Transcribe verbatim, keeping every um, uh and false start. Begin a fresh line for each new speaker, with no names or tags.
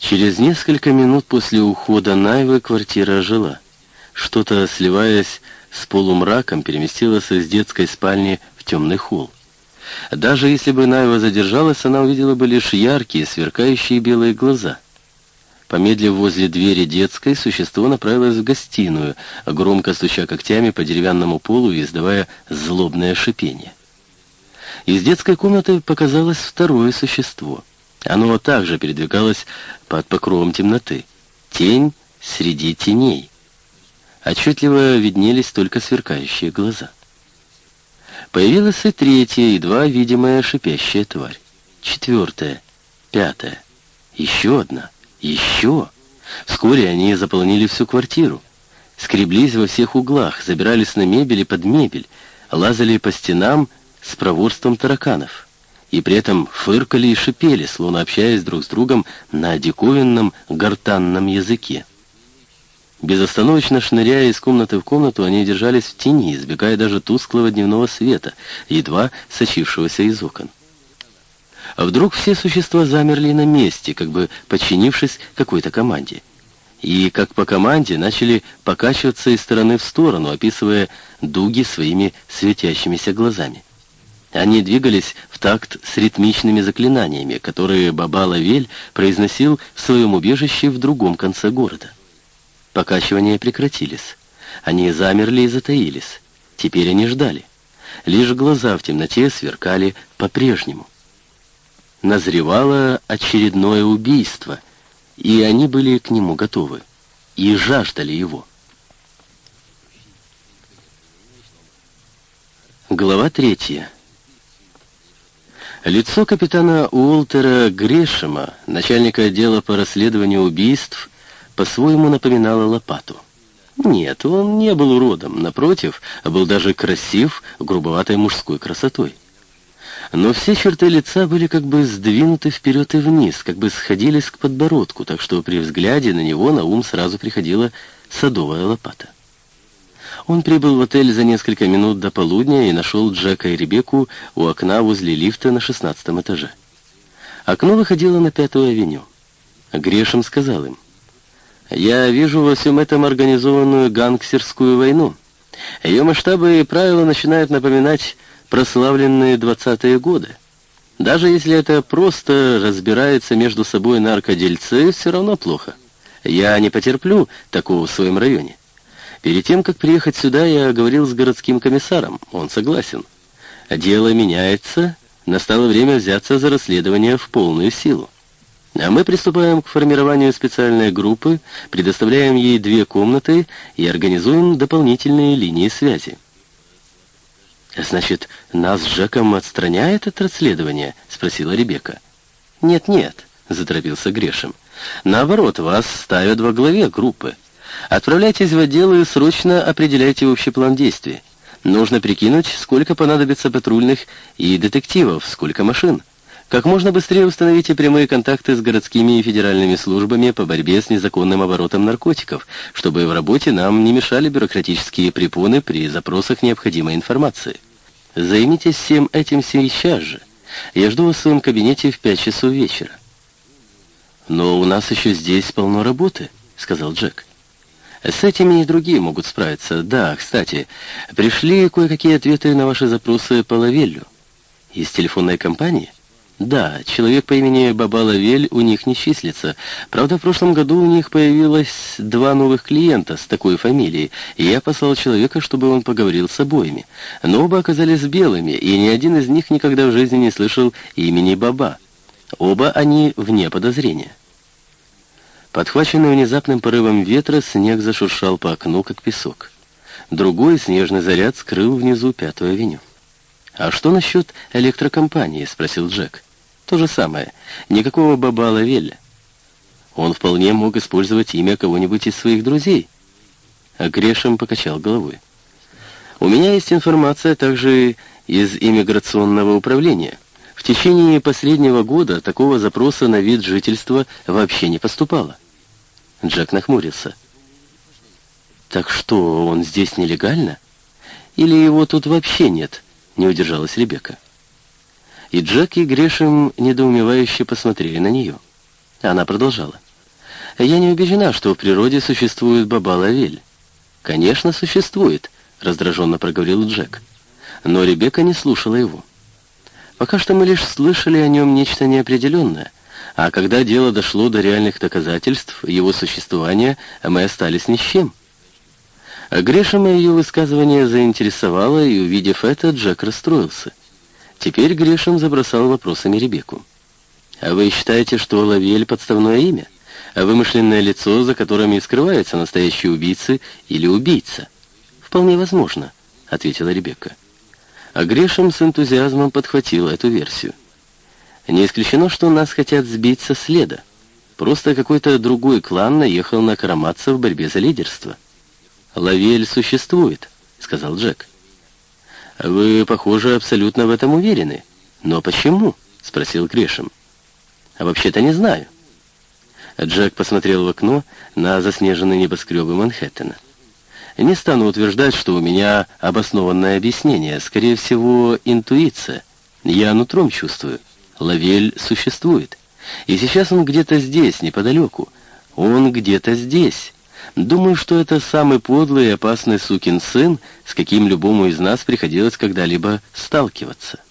Через несколько минут после ухода Найвы квартира ожила. Что-то, сливаясь с полумраком, переместилось из детской спальни в темный холл. Даже если бы Найва задержалась, она увидела бы лишь яркие, сверкающие белые глаза. Помедлив возле двери детской, существо направилось в гостиную, громко стуча когтями по деревянному полу и издавая злобное шипение. Из детской комнаты показалось второе существо. Оно также передвигалось под покровом темноты. Тень среди теней. Отчетливо виднелись только сверкающие глаза. Появилась и третья, едва видимая шипящая тварь. Четвертая, пятая, еще одна, еще. Вскоре они заполонили всю квартиру. Скреблись во всех углах, забирались на мебель и под мебель, лазали по стенам с проворством тараканов. И при этом фыркали и шипели, словно общаясь друг с другом на диковинном гортанном языке. Безостановочно шныряя из комнаты в комнату, они держались в тени, избегая даже тусклого дневного света, едва сочившегося из окон. А вдруг все существа замерли на месте, как бы подчинившись какой-то команде. И, как по команде, начали покачиваться из стороны в сторону, описывая дуги своими светящимися глазами. Они двигались в такт с ритмичными заклинаниями, которые Баба-Лавель произносил в своем убежище в другом конце города. Покачивания прекратились. Они замерли и затаились. Теперь они ждали. Лишь глаза в темноте сверкали по-прежнему. Назревало очередное убийство, и они были к нему готовы, и жаждали его. Глава третья. Лицо капитана Уолтера Грэшема, начальника отдела по расследованию убийств, по-своему напоминало лопату. Нет, он не был уродом, напротив, был даже красив грубоватой мужской красотой. Но все черты лица были как бы сдвинуты вперед и вниз, как бы сходились к подбородку, так что при взгляде на него на ум сразу приходила садовая лопата. Он прибыл в отель за несколько минут до полудня и нашел Джека и Ребекку у окна возле лифта на шестнадцатом этаже. Окно выходило на Пятую авеню. Грэшем сказал им: «Я вижу во всем этом организованную гангстерскую войну. Ее масштабы и правила начинают напоминать прославленные двадцатые годы. Даже если это просто разбираются между собой наркодельцы, все равно плохо. Я не потерплю такого в своем районе. Перед тем, как приехать сюда, я говорил с городским комиссаром. Он согласен. Дело меняется, настало время взяться за расследование в полную силу. А мы приступаем к формированию специальной группы, предоставляем ей две комнаты и организуем дополнительные линии связи». «Значит, нас с Джеком отстраняют от расследования?» — спросила Ребекка. «Нет-нет», — заторопился Грэшем. «Наоборот, вас ставят во главе группы. Отправляйтесь в отдел и срочно определяйте общий план действий. Нужно прикинуть, сколько понадобится патрульных и детективов, сколько машин. Как можно быстрее установите прямые контакты с городскими и федеральными службами по борьбе с незаконным оборотом наркотиков, чтобы в работе нам не мешали бюрократические препоны при запросах необходимой информации. Займитесь всем этим сейчас же. Я жду вас в своем кабинете в пять часов вечера». «Но у нас еще здесь полно работы», — сказал Джек. «С этими и другие могут справиться. Да, кстати, пришли кое-какие ответы на ваши запросы по Лавеллю. Из телефонной компании?» «Да, человек по имени Баба-Лавель у них не числится. Правда, в прошлом году у них появилось два новых клиента с такой фамилией, и я послал человека, чтобы он поговорил с обоими. Но оба оказались белыми, и ни один из них никогда в жизни не слышал имени Баба. Оба они вне подозрения». Подхваченный внезапным порывом ветра, снег зашуршал по окну, как песок. Другой снежный заряд скрыл внизу Пятую авеню. «А что насчет электрокомпании?» — спросил Джек. «То же самое. Никакого Баба-Лавеля. Он вполне мог использовать имя кого-нибудь из своих друзей». А Грэшем покачал головой. «У меня есть информация также из иммиграционного управления. В течение последнего года такого запроса на вид жительства вообще не поступало». Джек нахмурился. «Так что, он здесь нелегально? Или его тут вообще нет?» — не удержалась Ребекка. И Джек, и Грэшем недоумевающе посмотрели на нее. Она продолжала. Я не убеждена, что в природе существует Баба-Лавель. «Конечно, существует», — раздраженно проговорил Джек. Но Ребекка не слушала его. «Пока что мы лишь слышали о нем нечто неопределенное, а когда дело дошло до реальных доказательств его существования, мы остались ни с чем». Грэшема ее высказывание заинтересовало, и, увидев это, Джек расстроился. Теперь Грэшем забросал вопросами Ребекку. «А вы считаете, что Лавель — подставное имя? А вымышленное лицо, за которым и скрывается настоящий убийца или убийца?» «Вполне возможно», — ответила Ребекка. А Грэшем с энтузиазмом подхватил эту версию. «Не исключено, что нас хотят сбить со следа. Просто какой-то другой клан наехал на Караматца в борьбе за лидерство». «Лавель существует», — сказал Джек. «Вы, похоже, абсолютно в этом уверены. Но почему?» — спросил Грэшем. «А вообще-то не знаю». Джек посмотрел в окно на заснеженные небоскребы Манхэттена. «Не стану утверждать, что у меня обоснованное объяснение. Скорее всего, интуиция. Я нутром чувствую. Лавель существует. И сейчас он где-то здесь, неподалеку. Он где-то здесь. Думаю, что это самый подлый и опасный сукин сын, с каким любому из нас приходилось когда-либо сталкиваться».